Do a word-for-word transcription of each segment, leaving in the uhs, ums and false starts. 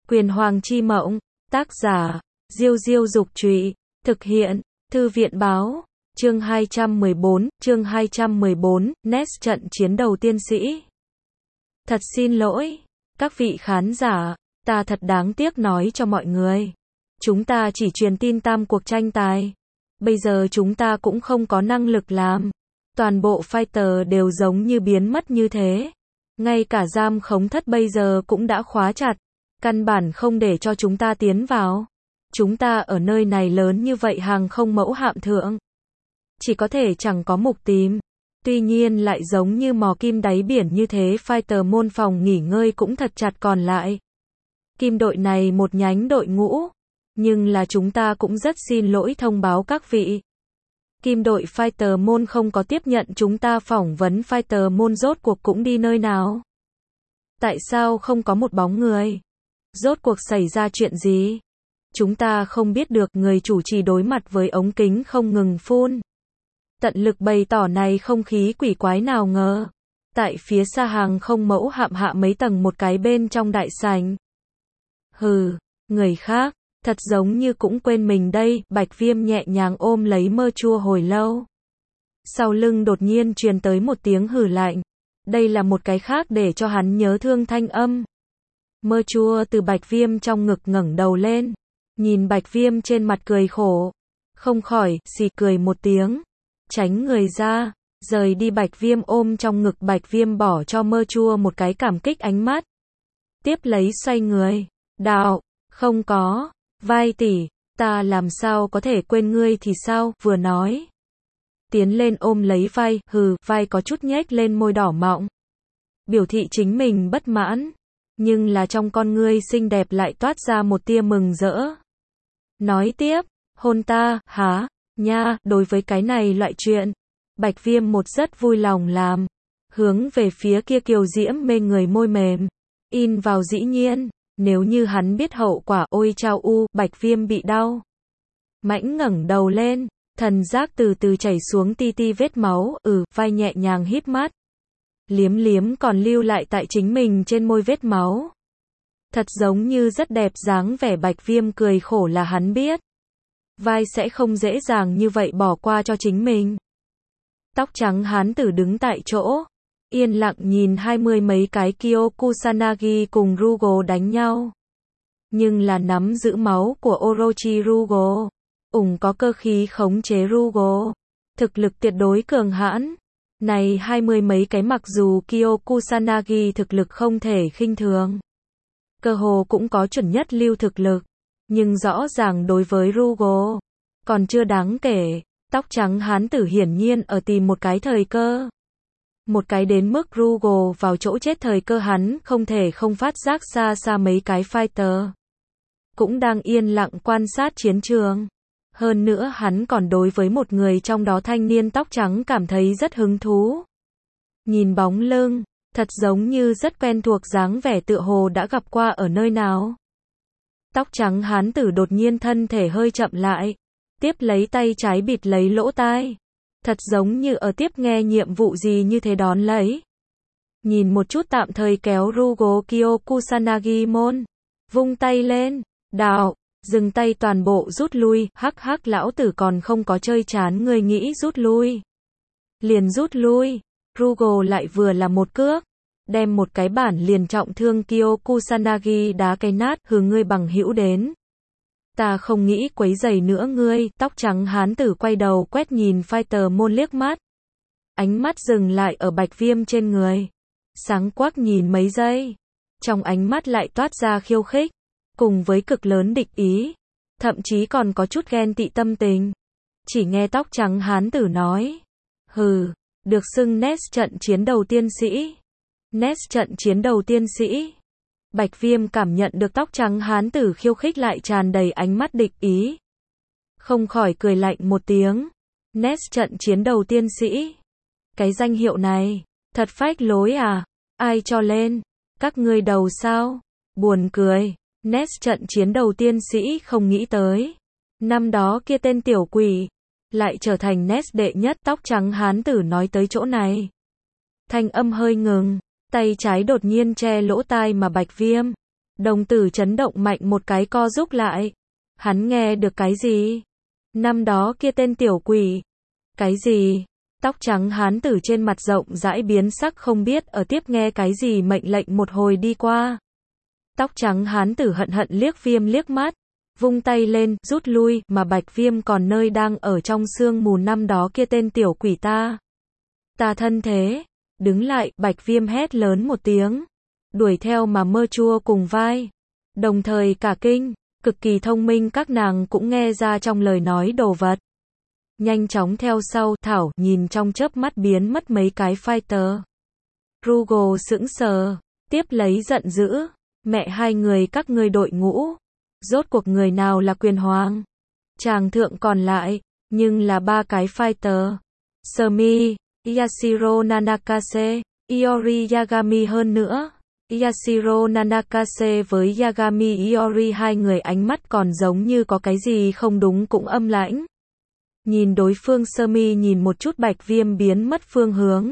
Quyền Hoàng Chi Mộng, tác giả, Diêu Diêu Dục Trụy, thực hiện, Thư viện Báo, chương hai trăm mười bốn, chương hai trăm mười bốn, Nest trận chiến đầu tiên sĩ. Thật xin lỗi, các vị khán giả, ta thật đáng tiếc nói cho mọi người. Chúng ta chỉ truyền tin tam cuộc tranh tài. Bây giờ chúng ta cũng không có năng lực làm. Toàn bộ fighter đều giống như biến mất như thế. Ngay cả giam khống thất bây giờ cũng đã khóa chặt. Căn bản không để cho chúng ta tiến vào. Chúng ta ở nơi này lớn như vậy hàng không mẫu hạm thượng. Chỉ có thể chẳng có mục tìm. Tuy nhiên lại giống như mò kim đáy biển như thế, fighter môn phòng nghỉ ngơi cũng thật chặt còn lại. Kim đội này một nhánh đội ngũ. Nhưng là chúng ta cũng rất xin lỗi thông báo các vị. Kim đội fighter môn không có tiếp nhận chúng ta phỏng vấn, fighter môn rốt cuộc cũng đi nơi nào? Tại sao không có một bóng người? Rốt cuộc xảy ra chuyện gì? Chúng ta không biết được, người chủ trì đối mặt với ống kính không ngừng phun. Tận lực bày tỏ này không khí quỷ quái nào ngờ. Tại phía xa hàng không mẫu hạm hạ mấy tầng một cái bên trong đại sảnh. Hừ, người khác, thật giống như cũng quên mình đây, Bạch Viêm nhẹ nhàng ôm lấy mơ chua hồi lâu. Sau lưng đột nhiên truyền tới một tiếng hừ lạnh. Đây là một cái khác để cho hắn nhớ thương thanh âm. Mơ chua từ Bạch Viêm trong ngực ngẩng đầu lên. Nhìn Bạch Viêm trên mặt cười khổ. Không khỏi, xì cười một tiếng. Tránh người ra, rời đi. Bạch Viêm ôm trong ngực Bạch Viêm bỏ cho mơ chua một cái cảm kích ánh mắt. Tiếp lấy xoay người. Đạo, không có. Vai tỷ, ta làm sao có thể quên ngươi thì sao, vừa nói. Tiến lên ôm lấy vai, hừ, vai có chút nhếch lên môi đỏ mọng. Biểu thị chính mình bất mãn. Nhưng là trong con ngươi xinh đẹp lại toát ra một tia mừng rỡ. Nói tiếp, hôn ta, hả, nha, đối với cái này loại chuyện. Bạch Viêm một rất vui lòng làm. Hướng về phía kia kiều diễm mê người môi mềm. In vào dĩ nhiên. Nếu như hắn biết hậu quả, ôi chao u, Bạch Viêm bị đau. Mãnh ngẩng đầu lên, thần giác từ từ chảy xuống ti ti vết máu, ừ, vai nhẹ nhàng híp mắt. Liếm liếm còn lưu lại tại chính mình trên môi vết máu. Thật giống như rất đẹp dáng vẻ. Bạch Viêm cười khổ là hắn biết. Vai sẽ không dễ dàng như vậy bỏ qua cho chính mình. Tóc trắng hán tử đứng tại chỗ. Yên lặng nhìn hai mươi mấy cái Kyo Kusanagi cùng Rugo đánh nhau. Nhưng là nắm giữ máu của Orochi Rugo. Ủng có cơ khí khống chế Rugo. Thực lực tuyệt đối cường hãn. Này hai mươi mấy cái mặc dù Kyo Kusanagi thực lực không thể khinh thường. Cơ hồ cũng có chuẩn nhất lưu thực lực. Nhưng rõ ràng đối với Rugo. Còn chưa đáng kể. Tóc trắng hán tử hiển nhiên ở tìm một cái thời cơ. Một cái đến mức Rugo vào chỗ chết thời cơ hắn không thể không phát giác xa xa mấy cái fighter. Cũng đang yên lặng quan sát chiến trường. Hơn nữa hắn còn đối với một người trong đó thanh niên tóc trắng cảm thấy rất hứng thú. Nhìn bóng lưng, thật giống như rất quen thuộc dáng vẻ tựa hồ đã gặp qua ở nơi nào. Tóc trắng hán tử đột nhiên thân thể hơi chậm lại. Tiếp lấy tay trái bịt lấy lỗ tai. Thật giống như ở tiếp nghe nhiệm vụ gì như thế đón lấy. Nhìn một chút tạm thời kéo Rugo Kyo Kusanagi môn. Vung tay lên. Đạo. Dừng tay toàn bộ rút lui. Hắc hắc lão tử còn không có chơi chán người nghĩ rút lui. Liền rút lui. Rugo lại vừa là một cước. Đem một cái bản liền trọng thương Kyo Kusanagi đá cái nát, hướng ngươi bằng hữu đến. Ta không nghĩ quấy rầy nữa ngươi. Tóc trắng hán tử quay đầu quét nhìn fighter môn liếc mắt. Ánh mắt dừng lại ở Bạch Viêm trên người. Sáng quắc nhìn mấy giây. Trong ánh mắt lại toát ra khiêu khích. Cùng với cực lớn địch ý. Thậm chí còn có chút ghen tị tâm tình. Chỉ nghe tóc trắng hán tử nói. Hừ, được xưng Nest trận chiến đầu tiên sĩ. Nest trận chiến đầu tiên sĩ. Bạch Viêm cảm nhận được tóc trắng hán tử khiêu khích lại tràn đầy ánh mắt địch ý. Không khỏi cười lạnh một tiếng. Nest trận chiến đầu tiên sĩ. Cái danh hiệu này, thật phách lối à? Ai cho lên? Các ngươi đầu sao? Buồn cười. Nest trận chiến đầu tiên sĩ không nghĩ tới. Năm đó kia tên tiểu quỷ. Lại trở thành Nest đệ nhất. Tóc trắng hán tử nói tới chỗ này. Thanh âm hơi ngừng. Tay trái đột nhiên che lỗ tai mà Bạch Viêm. Đồng tử chấn động mạnh một cái co rúm lại. Hắn nghe được cái gì? Năm đó kia tên tiểu quỷ. Cái gì? Tóc trắng hán tử trên mặt rộng rãi biến sắc không biết ở tiếp nghe cái gì mệnh lệnh một hồi đi qua. Tóc trắng hán tử hận hận liếc Viêm liếc mắt, vung tay lên, rút lui, mà Bạch Viêm còn nơi đang ở trong sương mù năm đó kia tên tiểu quỷ ta. Ta thân thế. Đứng lại, Bạch Viêm hét lớn một tiếng. Đuổi theo mà Mơ Chua cùng vai. Đồng thời cả kinh, cực kỳ thông minh các nàng cũng nghe ra trong lời nói đồ vật. Nhanh chóng theo sau, Thảo, nhìn trong chớp mắt biến mất mấy cái fighter. Rugal sững sờ, tiếp lấy giận dữ. Mẹ hai người các ngươi đội ngũ. Rốt cuộc người nào là quyền hoàng? Chàng thượng còn lại, nhưng là ba cái fighter. Sumi, Yashiro Nanakase, Iori Yagami hơn nữa. Yashiro Nanakase với Yagami Iori hai người ánh mắt còn giống như có cái gì không đúng cũng âm lãnh. Nhìn đối phương Sumi nhìn một chút Bạch Viêm biến mất phương hướng.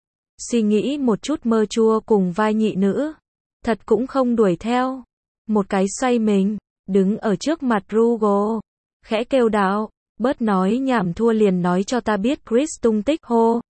Suy nghĩ một chút Mơ Chua cùng vai nhị nữ. Thật cũng không đuổi theo. Một cái xoay mình, đứng ở trước mặt Rugal. Khẽ kêu đạo, bớt nói nhảm thua liền nói cho ta biết Chris tung tích hô.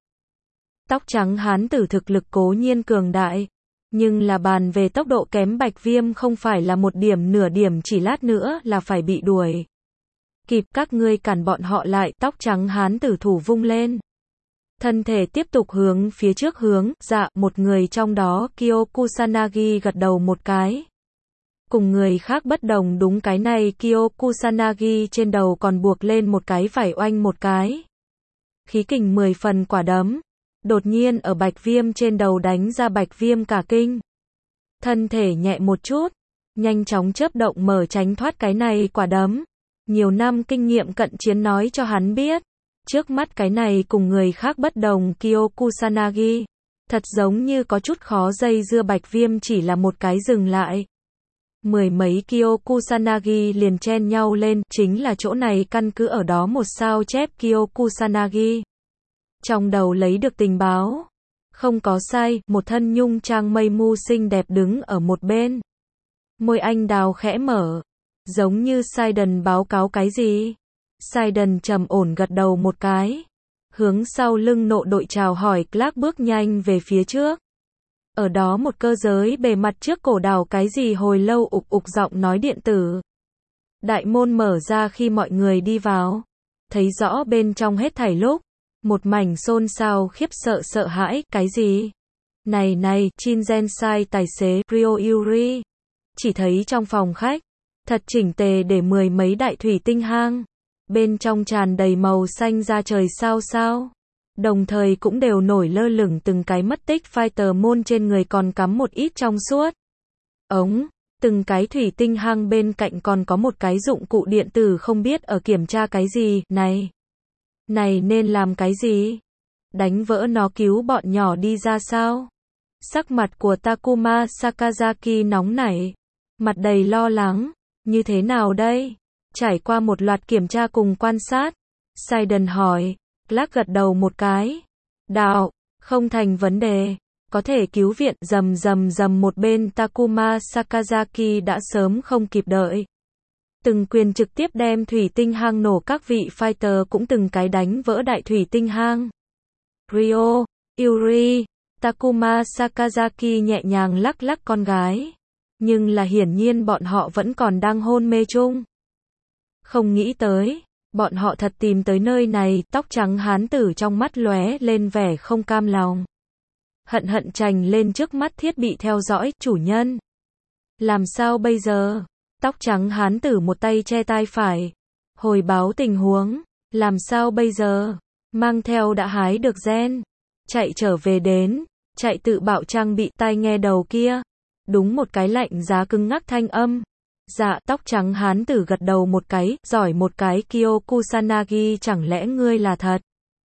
Tóc trắng hán tử thực lực cố nhiên cường đại. Nhưng là bàn về tốc độ kém Bạch Viêm không phải là một điểm nửa điểm chỉ lát nữa là phải bị đuổi. Kịp các ngươi cản bọn họ lại, tóc trắng hán tử thủ vung lên. Thân thể tiếp tục hướng phía trước hướng, dạ, một người trong đó, Kyo Kusanagi gật đầu một cái. Cùng người khác bất đồng đúng cái này Kyo Kusanagi trên đầu còn buộc lên một cái vải oanh một cái. Khí kình mười phần quả đấm. Đột nhiên ở Bạch Viêm trên đầu đánh ra Bạch Viêm cả kinh. Thân thể nhẹ một chút, nhanh chóng chớp động mở tránh thoát cái này quả đấm. Nhiều năm kinh nghiệm cận chiến nói cho hắn biết. Trước mắt cái này cùng người khác bất đồng Kyo Kusanagi. Thật giống như có chút khó dây dưa Bạch Viêm chỉ là một cái dừng lại. Mười mấy Kyo Kusanagi liền chen nhau lên, chính là chỗ này căn cứ ở đó một sao chép Kyo Kusanagi. Trong đầu lấy được tình báo. Không có sai, một thân nhung trang mây mu xinh đẹp đứng ở một bên. Môi anh đào khẽ mở. Giống như Sidon báo cáo cái gì? Sidon trầm ổn gật đầu một cái. Hướng sau lưng nộ đội chào hỏi Clark bước nhanh về phía trước. Ở đó một cơ giới bề mặt trước cổ đảo cái gì hồi lâu ục ục giọng nói điện tử. Đại môn mở ra khi mọi người đi vào. Thấy rõ bên trong hết thảy lúc. Một mảnh xôn xao khiếp sợ sợ hãi, cái gì? Này này, Shinjensai tài xế, Ryo Yuri. Chỉ thấy trong phòng khách, thật chỉnh tề để mười mấy đại thủy tinh hang. Bên trong tràn đầy màu xanh ra trời sao sao. Đồng thời cũng đều nổi lơ lửng từng cái mất tích fighter môn trên người còn cắm một ít trong suốt. Ống, từng cái thủy tinh hang bên cạnh còn có một cái dụng cụ điện tử không biết ở kiểm tra cái gì, này. Này nên làm cái gì? Đánh vỡ nó cứu bọn nhỏ đi ra sao? Sắc mặt của Takuma Sakazaki nóng nảy. Mặt đầy lo lắng. Như thế nào đây? Trải qua một loạt kiểm tra cùng quan sát. Sidon hỏi. Clark gật đầu một cái. Đạo, không thành vấn đề. Có thể cứu viện, rầm rầm rầm một bên Takuma Sakazaki đã sớm không kịp đợi. Từng quyền trực tiếp đem thủy tinh hang nổ các vị fighter cũng từng cái đánh vỡ đại thủy tinh hang. Ryo, Yuri, Takuma Sakazaki nhẹ nhàng lắc lắc con gái. Nhưng là hiển nhiên bọn họ vẫn còn đang hôn mê chung. Không nghĩ tới, bọn họ thật tìm tới nơi này, tóc trắng hán tử trong mắt lóe lên vẻ không cam lòng. Hận hận chành lên trước mắt thiết bị theo dõi, chủ nhân. Làm sao bây giờ? Tóc trắng hán tử một tay che tai phải. Hồi báo tình huống. Làm sao bây giờ? Mang theo đã hái được gen. Chạy trở về đến. Chạy tự bạo trang bị tai nghe đầu kia. Đúng một cái lạnh giá cứng ngắc thanh âm. Dạ, tóc trắng hán tử gật đầu một cái, giỏi một cái Kyo Kusanagi chẳng lẽ ngươi là thật?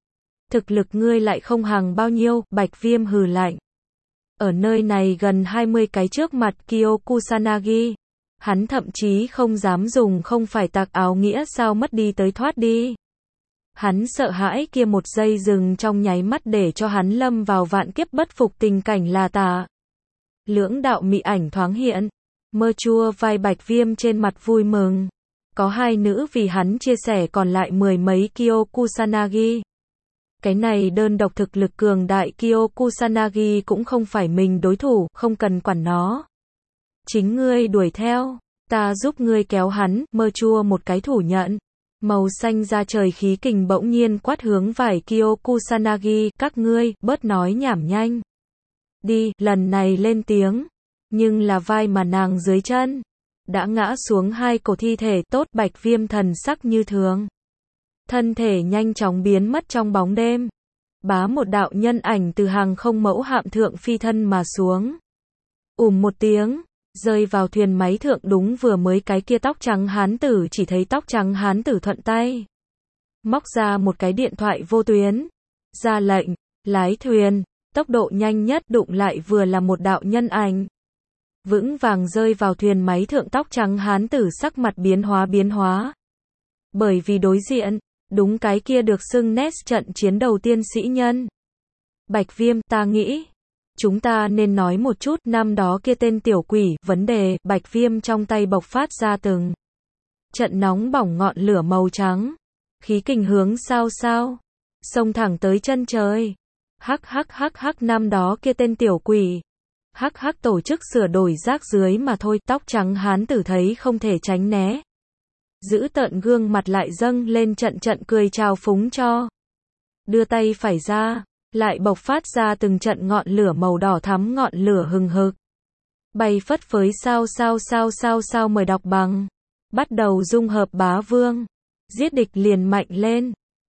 Thực lực ngươi lại không hàng bao nhiêu, Bạch Viêm hừ lạnh. Ở nơi này gần hai mươi cái trước mặt Kyo Kusanagi. Hắn thậm chí không dám dùng không phải tạc áo nghĩa sao mất đi tới thoát đi. Hắn sợ hãi kia một giây dừng trong nháy mắt để cho hắn lâm vào vạn kiếp bất phục tình cảnh là tà. Lưỡng đạo mị ảnh thoáng hiện. Mơ chua vai Bạch Viêm trên mặt vui mừng. Có hai nữ vì hắn chia sẻ còn lại mười mấy Kyokusanagi. Cái này đơn độc thực lực cường đại Kyokusanagi cũng không phải mình đối thủ, không cần quản nó. Chính ngươi đuổi theo, ta giúp ngươi kéo hắn, mơ chua một cái thủ nhận. Màu xanh ra trời khí kình bỗng nhiên quát hướng vải Kyokusanagi, các ngươi, bớt nói nhảm nhanh. Đi, lần này lên tiếng. Nhưng là vai mà nàng dưới chân đã ngã xuống hai cổ thi thể. Tốt, Bạch Viêm thần sắc như thường. Thân thể nhanh chóng biến mất trong bóng đêm. Bá một đạo nhân ảnh từ hàng không mẫu hạm thượng phi thân mà xuống. Ùm một tiếng, rơi vào thuyền máy thượng đúng vừa mới cái kia tóc trắng hán tử, chỉ thấy tóc trắng hán tử thuận tay móc ra một cái điện thoại vô tuyến, ra lệnh, lái thuyền, tốc độ nhanh nhất đụng lại vừa là một đạo nhân ảnh. Vững vàng rơi vào thuyền máy thượng. Tóc trắng hán tử sắc mặt biến hóa biến hóa. Bởi vì đối diện, đúng cái kia được xưng nét trận chiến đầu tiên sĩ nhân. Bạch Viêm, ta nghĩ, chúng ta nên nói một chút năm đó kia tên tiểu quỷ, vấn đề. Bạch Viêm trong tay bộc phát ra từng trận nóng bỏng ngọn lửa màu trắng. Khí kình hướng sao sao, xông thẳng tới chân trời. Hắc hắc hắc hắc, năm đó kia tên tiểu quỷ. Hắc hắc, tổ chức sửa đổi rác dưới mà thôi. Tóc trắng hán tử thấy không thể tránh né. Giữ tợn gương mặt lại dâng lên trận trận cười trào phúng cho. Đưa tay phải ra, lại bộc phát ra từng trận ngọn lửa màu đỏ thắm, ngọn lửa hừng hực. Bay phất phới sao sao sao sao sao, mời đọc bằng. Bắt đầu dung hợp bá vương. Giết địch liền mạnh lên.